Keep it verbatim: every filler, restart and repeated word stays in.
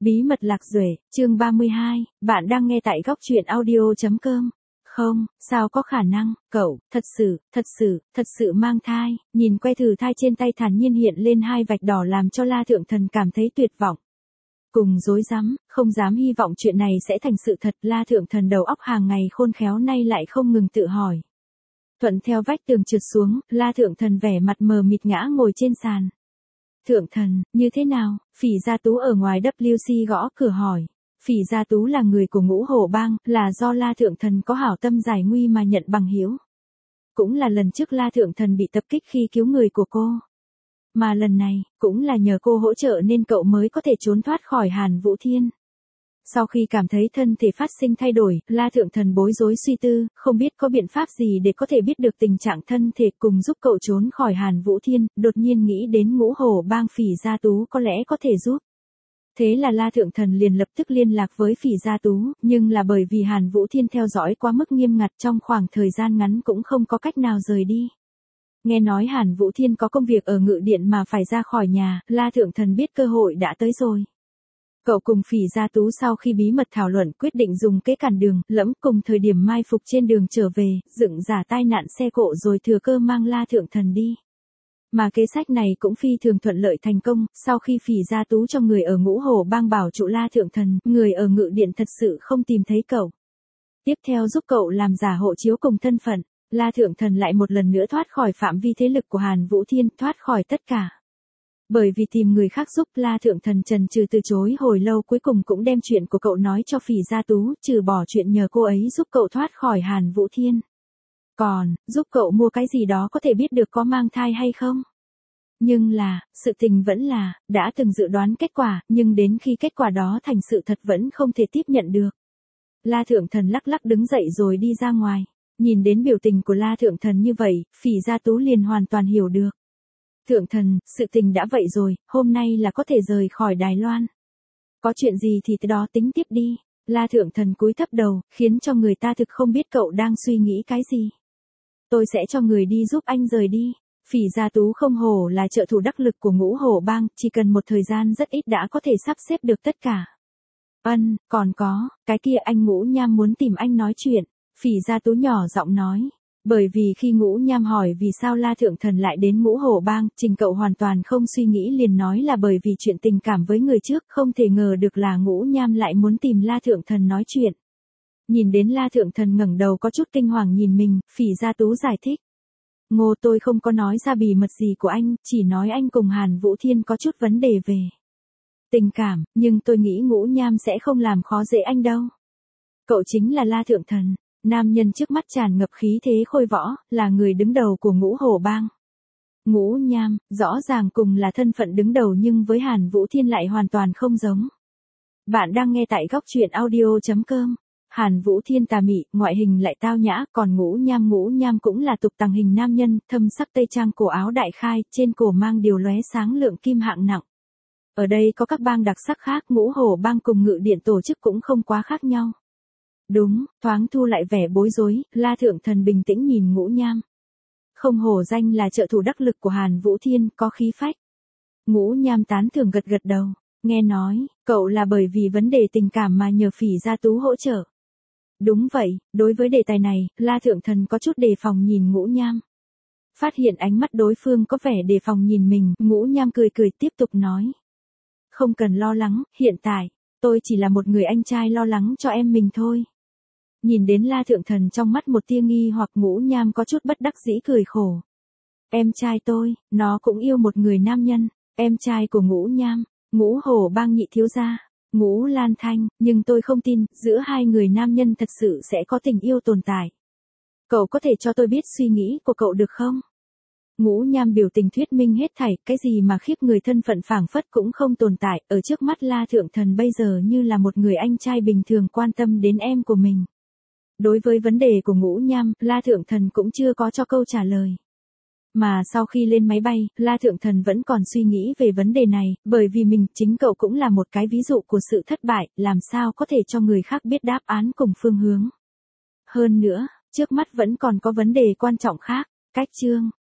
Bí mật Lạc Duệ, chương ba mươi hai, bạn đang nghe tại góc truyện audio chấm com. Không, sao có khả năng, cậu, thật sự, thật sự, thật sự mang thai, nhìn que thử thai trên tay thản nhiên hiện lên hai vạch đỏ làm cho La Thượng Thần cảm thấy tuyệt vọng. Cùng rối rắm, không dám hy vọng chuyện này sẽ thành sự thật, La Thượng Thần đầu óc hàng ngày khôn khéo nay lại không ngừng tự hỏi. Thuận theo vách tường trượt xuống, La Thượng Thần vẻ mặt mờ mịt ngã ngồi trên sàn. Thượng Thần, như thế nào? Phỉ Gia Tú ở ngoài W C gõ cửa hỏi. Phỉ Gia Tú là người của Ngũ Hổ Bang, là do La Thượng Thần có hảo tâm giải nguy mà nhận bằng hiếu. Cũng là lần trước La Thượng Thần bị tập kích khi cứu người của cô. Mà lần này, cũng là nhờ cô hỗ trợ nên cậu mới có thể trốn thoát khỏi Hàn Vũ Thiên. Sau khi cảm thấy thân thể phát sinh thay đổi, La Thượng Thần bối rối suy tư, không biết có biện pháp gì để có thể biết được tình trạng thân thể cùng giúp cậu trốn khỏi Hàn Vũ Thiên, đột nhiên nghĩ đến Ngũ Hổ Bang Phỉ Gia Tú có lẽ có thể giúp. Thế là La Thượng Thần liền lập tức liên lạc với Phỉ Gia Tú, nhưng là bởi vì Hàn Vũ Thiên theo dõi quá mức nghiêm ngặt trong khoảng thời gian ngắn cũng không có cách nào rời đi. Nghe nói Hàn Vũ Thiên có công việc ở ngự điện mà phải ra khỏi nhà, La Thượng Thần biết cơ hội đã tới rồi. Cậu cùng Phỉ Gia Tú sau khi bí mật thảo luận quyết định dùng kế cản đường, lẫm cùng thời điểm mai phục trên đường trở về, dựng giả tai nạn xe cộ rồi thừa cơ mang La Thượng Thần đi. Mà kế sách này cũng phi thường thuận lợi thành công, sau khi Phỉ Gia Tú cho người ở Ngũ Hổ Bang bảo trụ La Thượng Thần, người ở ngự điện thật sự không tìm thấy cậu. Tiếp theo giúp cậu làm giả hộ chiếu cùng thân phận, La Thượng Thần lại một lần nữa thoát khỏi phạm vi thế lực của Hàn Vũ Thiên, thoát khỏi tất cả. Bởi vì tìm người khác giúp, La Thượng Thần trần trừ từ chối hồi lâu cuối cùng cũng đem chuyện của cậu nói cho Phỉ Gia Tú, trừ bỏ chuyện nhờ cô ấy giúp cậu thoát khỏi Hàn Vũ Thiên. Còn, giúp cậu mua cái gì đó có thể biết được có mang thai hay không? Nhưng là, sự tình vẫn là, đã từng dự đoán kết quả, nhưng đến khi kết quả đó thành sự thật vẫn không thể tiếp nhận được. La Thượng Thần lắc lắc đứng dậy rồi đi ra ngoài. Nhìn đến biểu tình của La Thượng Thần như vậy, Phỉ Gia Tú liền hoàn toàn hiểu được. Thượng Thần, sự tình đã vậy rồi, hôm nay là có thể rời khỏi Đài Loan. Có chuyện gì thì từ đó tính tiếp đi. La Thượng Thần cúi thấp đầu, khiến cho người ta thực không biết cậu đang suy nghĩ cái gì. Tôi sẽ cho người đi giúp anh rời đi. Phỉ Gia Tú không hổ là trợ thủ đắc lực của Ngũ Hổ Bang, chỉ cần một thời gian rất ít đã có thể sắp xếp được tất cả. Ân, còn có, cái kia anh Ngũ Nham muốn tìm anh nói chuyện. Phỉ Gia Tú nhỏ giọng nói. Bởi vì khi Ngũ Nham hỏi vì sao La Thượng Thần lại đến Ngũ Hổ Bang, Trình cậu hoàn toàn không suy nghĩ liền nói là bởi vì chuyện tình cảm với người trước, không thể ngờ được là Ngũ Nham lại muốn tìm La Thượng Thần nói chuyện. Nhìn đến La Thượng Thần ngẩng đầu có chút kinh hoàng nhìn mình, Phỉ Gia Tú giải thích. Ngô, tôi không có nói ra bí mật gì của anh, chỉ nói anh cùng Hàn Vũ Thiên có chút vấn đề về tình cảm, nhưng tôi nghĩ Ngũ Nham sẽ không làm khó dễ anh đâu. Cậu chính là La Thượng Thần. Nam nhân trước mắt tràn ngập khí thế khôi võ, là người đứng đầu của Ngũ Hổ Bang. Ngũ Nham, rõ ràng cùng là thân phận đứng đầu nhưng với Hàn Vũ Thiên lại hoàn toàn không giống. Bạn đang nghe tại góc truyện audio chấm com. Hàn Vũ Thiên tà mị, ngoại hình lại tao nhã, còn Ngũ Nham Ngũ Nham cũng là tục tàng hình nam nhân, thâm sắc tây trang cổ áo đại khai, trên cổ mang điều lóe sáng lượng kim hạng nặng. Ở đây có các bang đặc sắc khác, Ngũ Hổ Bang cùng ngự điện tổ chức cũng không quá khác nhau. Đúng, thoáng thu lại vẻ bối rối, La Thượng Thần bình tĩnh nhìn Ngũ Nham. Không hổ danh là trợ thủ đắc lực của Hàn Vũ Thiên, có khí phách. Ngũ Nham tán thưởng gật gật đầu, nghe nói, cậu là bởi vì vấn đề tình cảm mà nhờ Phỉ Gia Tú hỗ trợ. Đúng vậy, đối với đề tài này, La Thượng Thần có chút đề phòng nhìn Ngũ Nham. Phát hiện ánh mắt đối phương có vẻ đề phòng nhìn mình, Ngũ Nham cười cười tiếp tục nói. Không cần lo lắng, hiện tại, tôi chỉ là một người anh trai lo lắng cho em mình thôi. Nhìn đến La Thượng Thần trong mắt một tia nghi hoặc Ngũ Nham có chút bất đắc dĩ cười khổ. Em trai tôi, nó cũng yêu một người nam nhân, em trai của Ngũ Nham, Ngũ Hổ Bang nhị thiếu gia, Ngũ Lan Thanh, nhưng tôi không tin, giữa hai người nam nhân thật sự sẽ có tình yêu tồn tại. Cậu có thể cho tôi biết suy nghĩ của cậu được không? Ngũ Nham biểu tình thuyết minh hết thảy, cái gì mà khiếp người thân phận phảng phất cũng không tồn tại, ở trước mắt La Thượng Thần bây giờ như là một người anh trai bình thường quan tâm đến em của mình. Đối với vấn đề của Ngũ Nham, La Thượng Thần cũng chưa có cho câu trả lời. Mà sau khi lên máy bay, La Thượng Thần vẫn còn suy nghĩ về vấn đề này, bởi vì mình, chính cậu cũng là một cái ví dụ của sự thất bại, làm sao có thể cho người khác biết đáp án cùng phương hướng. Hơn nữa, trước mắt vẫn còn có vấn đề quan trọng khác, cách chương.